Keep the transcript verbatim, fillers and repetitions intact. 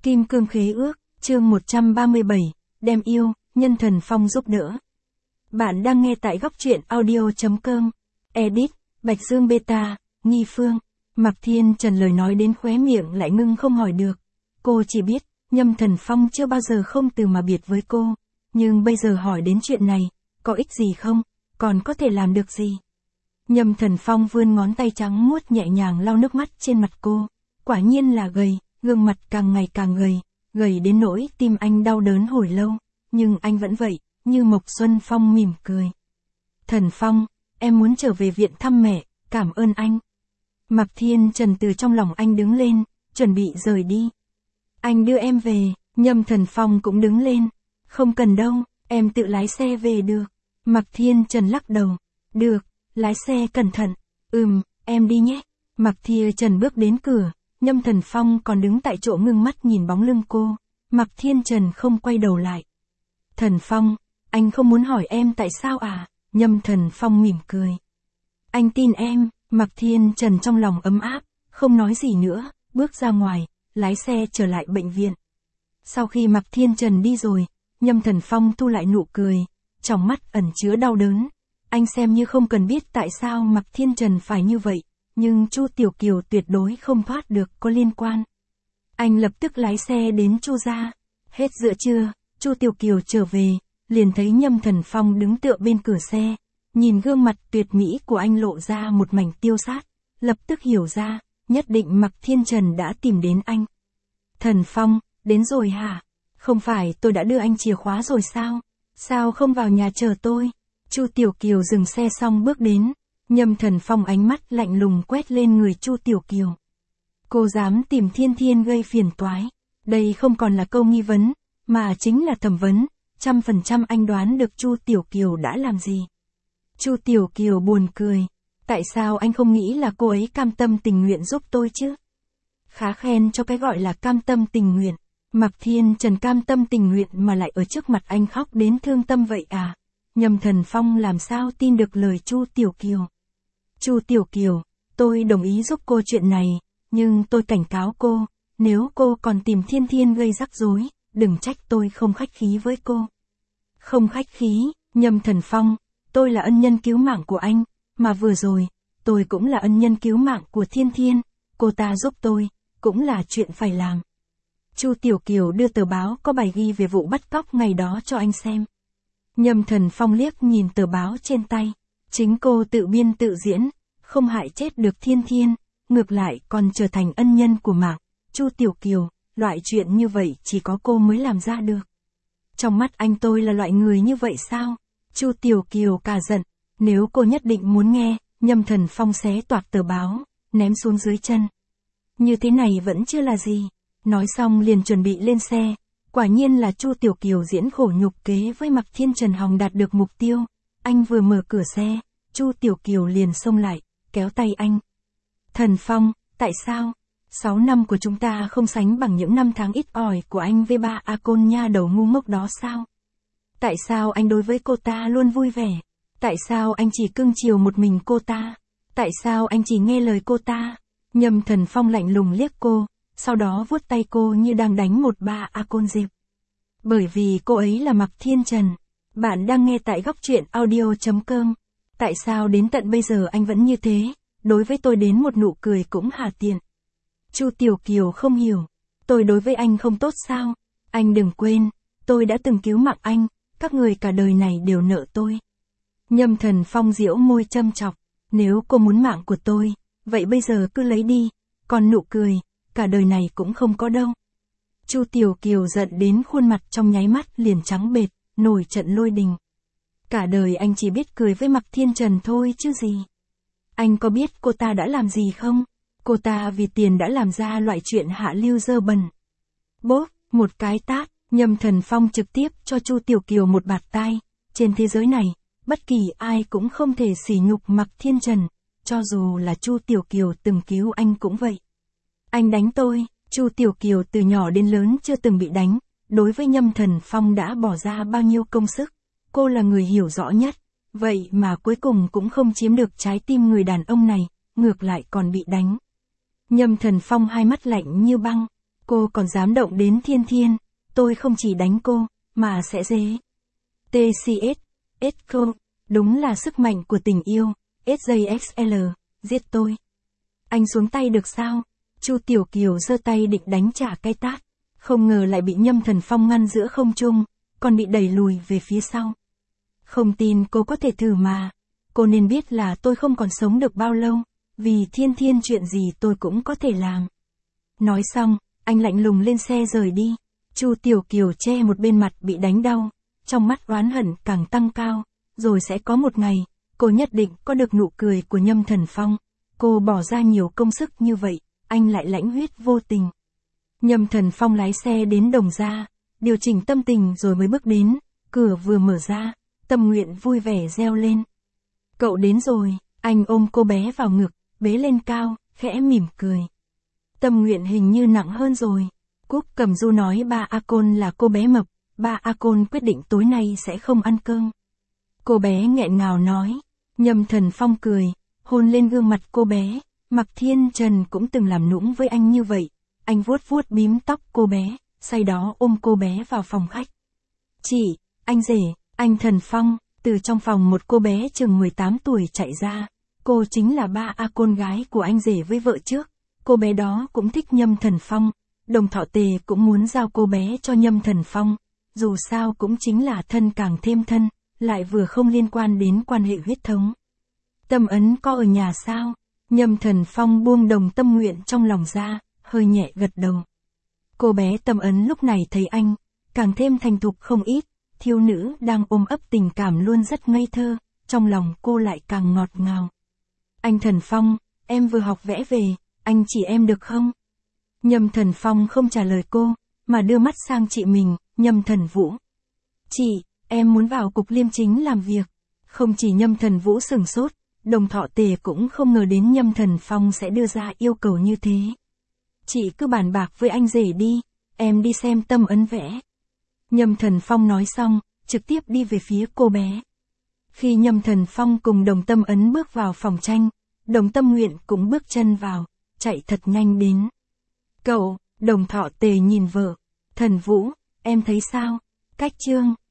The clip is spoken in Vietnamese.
Kim cương khế ước, chương một trăm ba mươi bảy, đem yêu, nhân thần phong giúp đỡ. Bạn đang nghe tại góc truyện audio.com. Edit, Bạch Dương Beta, Nghi Phương. Mạc Thiên Trần lời nói đến khóe miệng lại ngưng không hỏi được. Cô chỉ biết, Nhâm Thần Phong chưa bao giờ không từ mà biệt với cô. Nhưng bây giờ hỏi đến chuyện này, có ích gì không? Còn có thể làm được gì? Nhâm Thần Phong vươn ngón tay trắng muốt nhẹ nhàng lau nước mắt trên mặt cô. Quả nhiên là gầy, gương mặt càng ngày càng gầy, gầy đến nỗi tim anh đau đớn hồi lâu. Nhưng anh vẫn vậy, như Mộc Xuân Phong mỉm cười. Thần Phong, em muốn trở về viện thăm mẹ, cảm ơn anh. Mạc Thiên Trần từ trong lòng anh đứng lên, chuẩn bị rời đi. Anh đưa em về, Nhâm Thần Phong cũng đứng lên. Không cần đâu, em tự lái xe về được. Mạc Thiên Trần lắc đầu. Được, lái xe cẩn thận. Ừm, em đi nhé. Mạc Thiên Trần bước đến cửa, Nhâm Thần Phong còn đứng tại chỗ ngưng mắt nhìn bóng lưng cô. Mạc Thiên Trần không quay đầu lại. Thần Phong, anh không muốn hỏi em tại sao à? Nhâm Thần Phong mỉm cười. Anh tin em. Mạc Thiên Trần trong lòng ấm áp, không nói gì nữa, bước ra ngoài, lái xe trở lại bệnh viện. Sau khi Mạc Thiên Trần đi rồi, Nhâm Thần Phong thu lại nụ cười, trong mắt ẩn chứa đau đớn. Anh xem như không cần biết tại sao Mạc Thiên Trần phải như vậy, nhưng Chu Tiểu Kiều tuyệt đối không thoát được có liên quan. Anh lập tức lái xe đến Chu gia. Hết giữa trưa, Chu Tiểu Kiều trở về, liền thấy Nhâm Thần Phong đứng tựa bên cửa xe. Nhìn gương mặt tuyệt mỹ của anh lộ ra một mảnh tiêu sát, lập tức hiểu ra, nhất định Mạc Thiên Trần đã tìm đến anh. Thần Phong, đến rồi hả? Không phải tôi đã đưa anh chìa khóa rồi sao? Sao không vào nhà chờ tôi? Chu Tiểu Kiều dừng xe xong bước đến, Nhâm Thần Phong ánh mắt lạnh lùng quét lên người Chu Tiểu Kiều. Cô dám tìm Thiên Thiên gây phiền toái. Đây không còn là câu nghi vấn, mà chính là thẩm vấn, trăm phần trăm anh đoán được Chu Tiểu Kiều đã làm gì. Chu Tiểu Kiều buồn cười. Tại sao anh không nghĩ là cô ấy cam tâm tình nguyện giúp tôi chứ? Khá khen cho cái gọi là cam tâm tình nguyện. Mạc Thiên Trần cam tâm tình nguyện mà lại ở trước mặt anh khóc đến thương tâm vậy à? Nhâm Thần Phong làm sao tin được lời Chu Tiểu Kiều? Chu Tiểu Kiều, tôi đồng ý giúp cô chuyện này, nhưng tôi cảnh cáo cô, nếu cô còn tìm Thiên Thiên gây rắc rối, đừng trách tôi không khách khí với cô. Không khách khí, Nhâm Thần Phong. Tôi là ân nhân cứu mạng của anh, mà vừa rồi, tôi cũng là ân nhân cứu mạng của Thiên Thiên, cô ta giúp tôi, cũng là chuyện phải làm. Chu Tiểu Kiều đưa tờ báo có bài ghi về vụ bắt cóc ngày đó cho anh xem. Nhâm Thần Phong liếc nhìn tờ báo trên tay, chính cô tự biên tự diễn, không hại chết được Thiên Thiên, ngược lại còn trở thành ân nhân của mạng. Chu Tiểu Kiều, loại chuyện như vậy chỉ có cô mới làm ra được. Trong mắt anh tôi là loại người như vậy sao? Chu Tiểu Kiều cả giận, nếu cô nhất định muốn nghe, Nhâm Thần Phong xé toạc tờ báo, ném xuống dưới chân. Như thế này vẫn chưa là gì. Nói xong liền chuẩn bị lên xe, quả nhiên là Chu Tiểu Kiều diễn khổ nhục kế với Mạc Thiên Trần hòng đạt được mục tiêu. Anh vừa mở cửa xe, Chu Tiểu Kiều liền xông lại, kéo tay anh. Thần Phong, tại sao? Sáu năm của chúng ta không sánh bằng những năm tháng ít ỏi của anh với ba A Côn nha đầu ngu ngốc đó sao? Tại sao anh đối với cô ta luôn vui vẻ? Tại sao anh chỉ cưng chiều một mình cô ta? Tại sao anh chỉ nghe lời cô ta? Nhâm Thần Phong lạnh lùng liếc cô, sau đó vuốt tay cô như đang đánh một ba A Côn dịp. Bởi vì cô ấy là Mạc Thiên Trần. Bạn đang nghe tại góc truyện audio.com. Tại sao đến tận bây giờ anh vẫn như thế? Đối với tôi đến một nụ cười cũng hà tiện. Chu Tiểu Kiều không hiểu. Tôi đối với anh không tốt sao? Anh đừng quên, tôi đã từng cứu mạng anh. Các người cả đời này đều nợ tôi. Nhâm Thần Phong giễu môi châm chọc. Nếu cô muốn mạng của tôi, vậy bây giờ cứ lấy đi. Còn nụ cười, cả đời này cũng không có đâu. Chu Tiểu Kiều giận đến khuôn mặt trong nháy mắt liền trắng bệch, nổi trận lôi đình. Cả đời anh chỉ biết cười với Mạc Thiên Trần thôi chứ gì. Anh có biết cô ta đã làm gì không? Cô ta vì tiền đã làm ra loại chuyện hạ lưu dơ bẩn. Bốp, một cái tát. Nhâm Thần Phong trực tiếp cho Chu Tiểu Kiều một bạt tai. Trên thế giới này, bất kỳ ai cũng không thể sỉ nhục Mạc Thiên Trần, cho dù là Chu Tiểu Kiều từng cứu anh cũng vậy. Anh đánh tôi. Chu Tiểu Kiều từ nhỏ đến lớn chưa từng bị đánh, đối với Nhâm Thần Phong đã bỏ ra bao nhiêu công sức. Cô là người hiểu rõ nhất, vậy mà cuối cùng cũng không chiếm được trái tim người đàn ông này, ngược lại còn bị đánh. Nhâm Thần Phong hai mắt lạnh như băng. Cô còn dám động đến Thiên Thiên, tôi không chỉ đánh cô, mà sẽ dế. tê xê ét, Echo, đúng là sức mạnh của tình yêu, ét gi ích lờ, giết tôi. Anh xuống tay được sao? Chu Tiểu Kiều giơ tay định đánh trả cái tát, không ngờ lại bị Nhâm Thần Phong ngăn giữa không trung, còn bị đẩy lùi về phía sau. Không tin cô có thể thử mà, cô nên biết là tôi không còn sống được bao lâu, vì Thiên Thiên chuyện gì tôi cũng có thể làm. Nói xong, anh lạnh lùng lên xe rời đi. Chu Tiểu Kiều che một bên mặt bị đánh đau, trong mắt oán hận càng tăng cao, rồi sẽ có một ngày, cô nhất định có được nụ cười của Nhâm Thần Phong. Cô bỏ ra nhiều công sức như vậy, anh lại lãnh huyết vô tình. Nhâm Thần Phong lái xe đến Đồng Gia, điều chỉnh tâm tình rồi mới bước đến, cửa vừa mở ra, Tâm Nguyện vui vẻ reo lên. Cậu đến rồi, anh ôm cô bé vào ngực, bế lên cao, khẽ mỉm cười. Tâm Nguyện hình như nặng hơn rồi. Cúc Cẩm Du nói ba A Côn là cô bé mập, ba A Côn quyết định tối nay sẽ không ăn cơm. Cô bé nghẹn ngào nói. Nhâm Thần Phong cười, hôn lên gương mặt cô bé. Mạc Thiên Trần cũng từng làm nũng với anh như vậy. Anh vuốt vuốt bím tóc cô bé, sau đó ôm cô bé vào phòng khách. Chị, anh rể, anh Thần Phong. Từ trong phòng một cô bé chừng mười tám tuổi chạy ra. Cô chính là ba A Côn gái của anh rể với vợ trước. Cô bé đó cũng thích Nhâm Thần Phong. Đồng Thọ Tề cũng muốn giao cô bé cho Nhâm Thần Phong. Dù sao cũng chính là thân càng thêm thân, lại vừa không liên quan đến quan hệ huyết thống. Tâm Ấn có ở nhà sao? Nhâm Thần Phong buông Đồng Tâm Nguyện trong lòng ra, hơi nhẹ gật đầu. Cô bé Tâm Ấn lúc này thấy anh, càng thêm thành thục không ít, thiếu nữ đang ôm ấp tình cảm luôn rất ngây thơ, trong lòng cô lại càng ngọt ngào. Anh Thần Phong, em vừa học vẽ về, anh chỉ em được không? Nhâm Thần Phong không trả lời cô, mà đưa mắt sang chị mình, Nhâm Thần Vũ. Chị, em muốn vào cục liêm chính làm việc. Không chỉ Nhâm Thần Vũ sửng sốt, Đồng Thọ Tề cũng không ngờ đến Nhâm Thần Phong sẽ đưa ra yêu cầu như thế. Chị cứ bàn bạc với anh rể đi, em đi xem Tâm Ấn vẽ. Nhâm Thần Phong nói xong, trực tiếp đi về phía cô bé. Khi Nhâm Thần Phong cùng Đồng Tâm Ấn bước vào phòng tranh, Đồng Tâm Nguyện cũng bước chân vào, chạy thật nhanh đến. Cậu, Đồng Thọ Tề nhìn vợ. Thần Vũ, em thấy sao? Cách chương.